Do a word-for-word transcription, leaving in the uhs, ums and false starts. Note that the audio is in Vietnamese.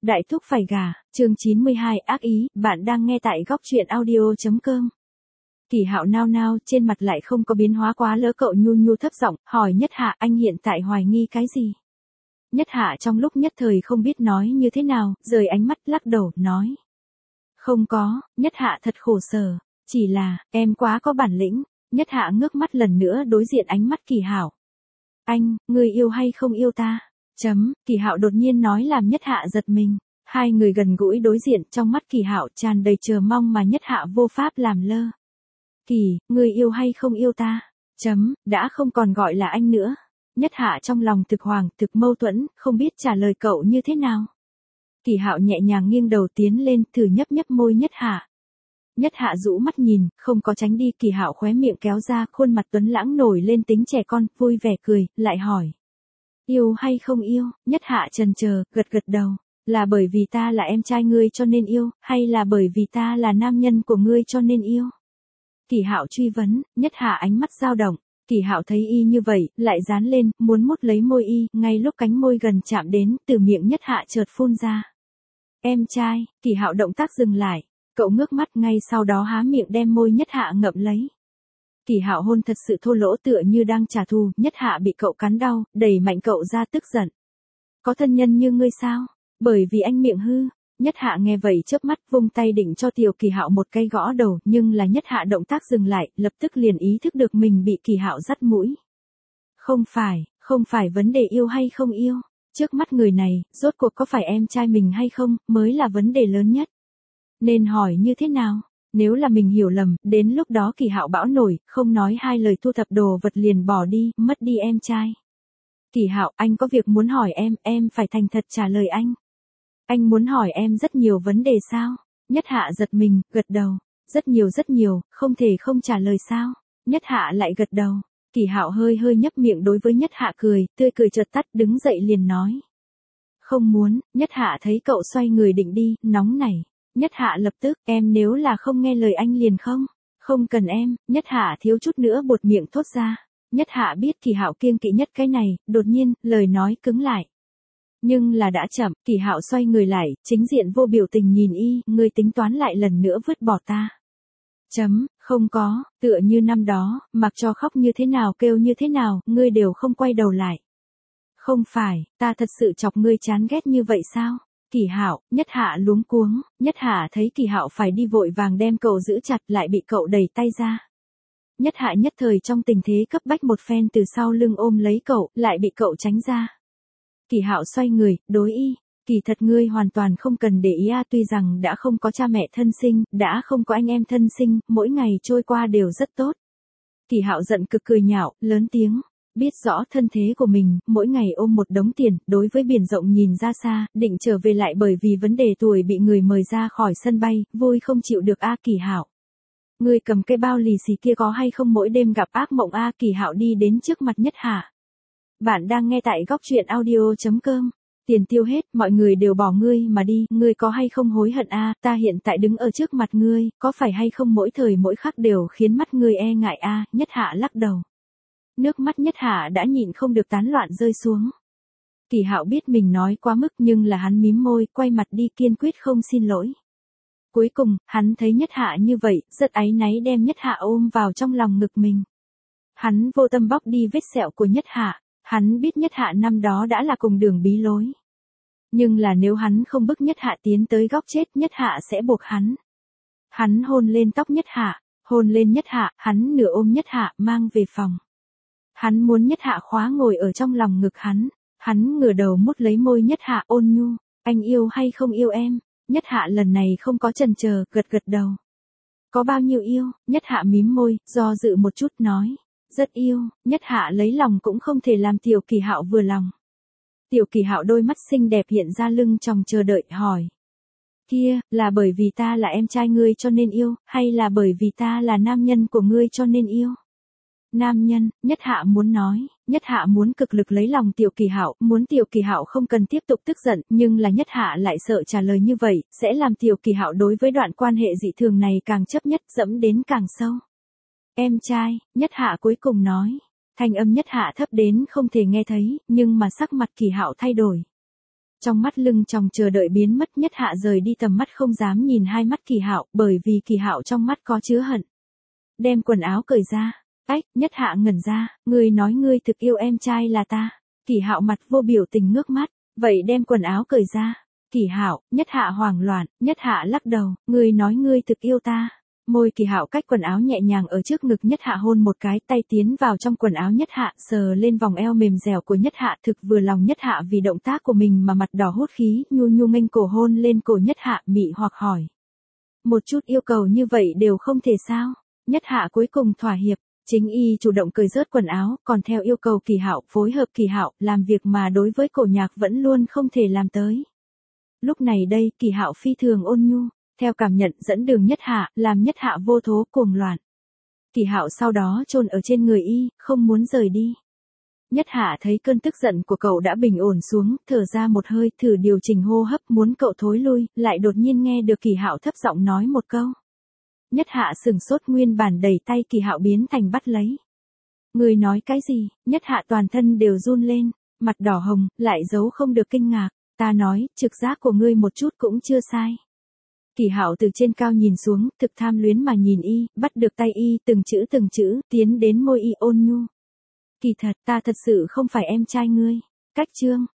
Đại thúc phải gả, chương chín mươi hai ác ý, bạn đang nghe tại góc truyện audio.com. Kỳ Hạo nao nao, trên mặt lại không có biến hóa quá lỡ cậu nhu nhu thấp giọng, hỏi Nhất Hạ anh hiện tại hoài nghi cái gì? Nhất Hạ trong lúc nhất thời không biết nói như thế nào, rời ánh mắt lắc đầu, nói. Không có, Nhất Hạ thật khổ sở, chỉ là, em quá có bản lĩnh. Nhất Hạ ngước mắt lần nữa đối diện ánh mắt Kỳ Hạo. Anh, người yêu hay không yêu ta? Chấm, Kỳ Hạo đột nhiên nói làm Nhất Hạ giật mình. Hai người gần gũi đối diện, trong mắt Kỳ Hạo tràn đầy chờ mong mà Nhất Hạ vô pháp làm lơ. Kỳ, người yêu hay không yêu ta? Chấm, đã không còn gọi là anh nữa. Nhất Hạ trong lòng thực hoàng, thực mâu thuẫn, không biết trả lời cậu như thế nào. Kỳ Hạo nhẹ nhàng nghiêng đầu tiến lên, thử nhấp nhấp môi Nhất Hạ. Nhất Hạ rũ mắt nhìn, không có tránh đi. Kỳ Hạo khóe miệng kéo ra, khuôn mặt tuấn lãng nổi lên tính trẻ con, vui vẻ cười, lại hỏi. Yêu hay không yêu? Nhất Hạ chần chờ, gật gật đầu. Là bởi vì ta là em trai ngươi cho nên yêu, hay là bởi vì ta là nam nhân của ngươi cho nên yêu? Kỳ Hạo truy vấn. Nhất Hạ ánh mắt dao động. Kỳ Hạo thấy y như vậy, lại dán lên, muốn mút lấy môi y, ngay lúc cánh môi gần chạm đến, từ miệng Nhất Hạ chợt phun ra. Em trai. Kỳ Hạo động tác dừng lại. Cậu ngước mắt, ngay sau đó há miệng đem môi Nhất Hạ ngậm lấy. Kỳ Hạo hôn thật sự thô lỗ, tựa như đang trả thù. Nhất Hạ bị cậu cắn đau, đẩy mạnh cậu ra, tức giận. Có thân nhân như ngươi sao? Bởi vì anh miệng hư. Nhất Hạ nghe vậy chớp mắt, vung tay định cho Tiểu Kỳ Hạo một cây gõ đầu, nhưng là Nhất Hạ động tác dừng lại, lập tức liền ý thức được mình bị Kỳ Hạo dắt mũi. Không phải, không phải vấn đề yêu hay không yêu. Trước mắt người này, rốt cuộc có phải em trai mình hay không, mới là vấn đề lớn nhất. Nên hỏi như thế nào? Nếu là mình hiểu lầm, đến lúc đó Kỳ Hạo bão nổi, không nói hai lời thu thập đồ vật liền bỏ đi, mất đi em trai. Kỳ Hạo, anh có việc muốn hỏi em, em phải thành thật trả lời anh. Anh muốn hỏi em rất nhiều vấn đề sao? Nhất Hạ giật mình, gật đầu. Rất nhiều rất nhiều, không thể không trả lời sao? Nhất Hạ lại gật đầu. Kỳ Hạo hơi hơi nhấp miệng đối với Nhất Hạ cười, tươi cười chợt tắt, đứng dậy liền nói. Không muốn. Nhất Hạ thấy cậu xoay người định đi, nóng nảy. Nhất Hạ lập tức, em nếu là không nghe lời anh liền không? Không cần em. Nhất Hạ thiếu chút nữa buột miệng thốt ra. Nhất Hạ biết Kỳ Hạo kiêng kỵ nhất cái này, đột nhiên, lời nói cứng lại. Nhưng là đã chậm, Kỳ Hạo xoay người lại, chính diện vô biểu tình nhìn y, ngươi tính toán lại lần nữa vứt bỏ ta. Chấm, không có, tựa như năm đó, mặc cho khóc như thế nào kêu như thế nào, ngươi đều không quay đầu lại. Không phải, ta thật sự chọc ngươi chán ghét như vậy sao? Kỳ Hạo. Nhất Hạ luống cuống. Nhất Hạ thấy Kỳ Hạo phải đi vội vàng đem cậu giữ chặt, lại bị cậu đẩy tay ra. Nhất Hạ nhất thời trong tình thế cấp bách một phen từ sau lưng ôm lấy cậu, lại bị cậu tránh ra. Kỳ Hạo xoay người, đối y. Kỳ thật ngươi hoàn toàn không cần để ý a, tuy rằng đã không có cha mẹ thân sinh, đã không có anh em thân sinh, mỗi ngày trôi qua đều rất tốt. Kỳ Hạo giận cực cười nhạo, lớn tiếng. Biết rõ thân thế của mình, mỗi ngày ôm một đống tiền, đối với biển rộng nhìn ra xa, định trở về lại bởi vì vấn đề tuổi bị người mời ra khỏi sân bay, vui không chịu được a. Kỳ Hạo. Ngươi cầm cái bao lì xì kia có hay không mỗi đêm gặp ác mộng a? Kỳ Hạo đi đến trước mặt Nhất Hạ. Bạn đang nghe tại góc truyện audio.com. Tiền tiêu hết, mọi người đều bỏ ngươi mà đi, ngươi có hay không hối hận a? Ta hiện tại đứng ở trước mặt ngươi, có phải hay không mỗi thời mỗi khắc đều khiến mắt ngươi e ngại a? Nhất Hạ lắc đầu. Nước mắt Nhất Hạ đã nhịn không được tán loạn rơi xuống. Kỳ Hạo biết mình nói quá mức nhưng là hắn mím môi, quay mặt đi kiên quyết không xin lỗi. Cuối cùng, hắn thấy Nhất Hạ như vậy, rất áy náy đem Nhất Hạ ôm vào trong lòng ngực mình. Hắn vô tâm bóc đi vết sẹo của Nhất Hạ, hắn biết Nhất Hạ năm đó đã là cùng đường bí lối. Nhưng là nếu hắn không bức Nhất Hạ tiến tới góc chết, Nhất Hạ sẽ buộc hắn. Hắn hôn lên tóc Nhất Hạ, hôn lên Nhất Hạ, hắn nửa ôm Nhất Hạ mang về phòng. Hắn muốn Nhất Hạ khóa ngồi ở trong lòng ngực hắn, hắn ngửa đầu mút lấy môi Nhất Hạ ôn nhu, anh yêu hay không yêu em? Nhất Hạ lần này không có chần chờ, gật gật đầu. Có bao nhiêu yêu? Nhất Hạ mím môi, do dự một chút nói, rất yêu. Nhất Hạ lấy lòng cũng không thể làm Tiểu Kỳ Hạo vừa lòng. Tiểu Kỳ Hạo đôi mắt xinh đẹp hiện ra lưng tròng chờ đợi, hỏi. Kia, là bởi vì ta là em trai ngươi cho nên yêu, hay là bởi vì ta là nam nhân của ngươi cho nên yêu? Nam nhân. Nhất Hạ muốn nói, Nhất Hạ muốn cực lực lấy lòng Tiểu Kỳ Hạo, muốn Tiểu Kỳ Hạo không cần tiếp tục tức giận, nhưng là Nhất Hạ lại sợ trả lời như vậy, sẽ làm Tiểu Kỳ Hạo đối với đoạn quan hệ dị thường này càng chấp nhất, dẫm đến càng sâu. Em trai. Nhất Hạ cuối cùng nói. Thanh âm Nhất Hạ thấp đến không thể nghe thấy, nhưng mà sắc mặt Kỳ Hạo thay đổi. Trong mắt lưng tròng chờ đợi biến mất, Nhất Hạ rời đi tầm mắt không dám nhìn hai mắt Kỳ Hạo, bởi vì Kỳ Hạo trong mắt có chứa hận. Đem quần áo cởi ra. Ách, Nhất Hạ ngẩn ra, ngươi nói ngươi thực yêu em trai là ta. Kỳ Hạo mặt vô biểu tình ngước mắt, vậy đem quần áo cởi ra. Kỳ Hạo, Nhất Hạ hoảng loạn, Nhất Hạ lắc đầu, ngươi nói ngươi thực yêu ta. Môi Kỳ Hạo cách quần áo nhẹ nhàng ở trước ngực Nhất Hạ hôn một cái, tay tiến vào trong quần áo Nhất Hạ, sờ lên vòng eo mềm dẻo của Nhất Hạ, thực vừa lòng Nhất Hạ vì động tác của mình mà mặt đỏ hốt khí, nhu nhu nghênh cổ hôn lên cổ Nhất Hạ, mị hoặc hỏi. Một chút yêu cầu như vậy đều không thể sao? Nhất Hạ cuối cùng thỏa hiệp, chính y chủ động cởi rớt quần áo, còn theo yêu cầu Kỳ Hạo, phối hợp Kỳ Hạo, làm việc mà đối với Cổ Nhạc vẫn luôn không thể làm tới. Lúc này đây, Kỳ Hạo phi thường ôn nhu, theo cảm nhận dẫn đường Nhất Hạ, làm Nhất Hạ vô thố cuồng loạn. Kỳ Hạo sau đó chôn ở trên người y, không muốn rời đi. Nhất Hạ thấy cơn tức giận của cậu đã bình ổn xuống, thở ra một hơi, thử điều chỉnh hô hấp, muốn cậu thối lui, lại đột nhiên nghe được Kỳ Hạo thấp giọng nói một câu. Nhất Hạ sừng sốt, nguyên bản đẩy tay Kỳ Hạo biến thành bắt lấy. Người nói cái gì? Nhất Hạ toàn thân đều run lên, mặt đỏ hồng, lại giấu không được kinh ngạc. Ta nói, trực giác của ngươi một chút cũng chưa sai. Kỳ Hạo từ trên cao nhìn xuống, thực tham luyến mà nhìn y, bắt được tay y, từng chữ từng chữ, tiến đến môi y ôn nhu. Kỳ thật, ta thật sự không phải em trai ngươi. Cách chương.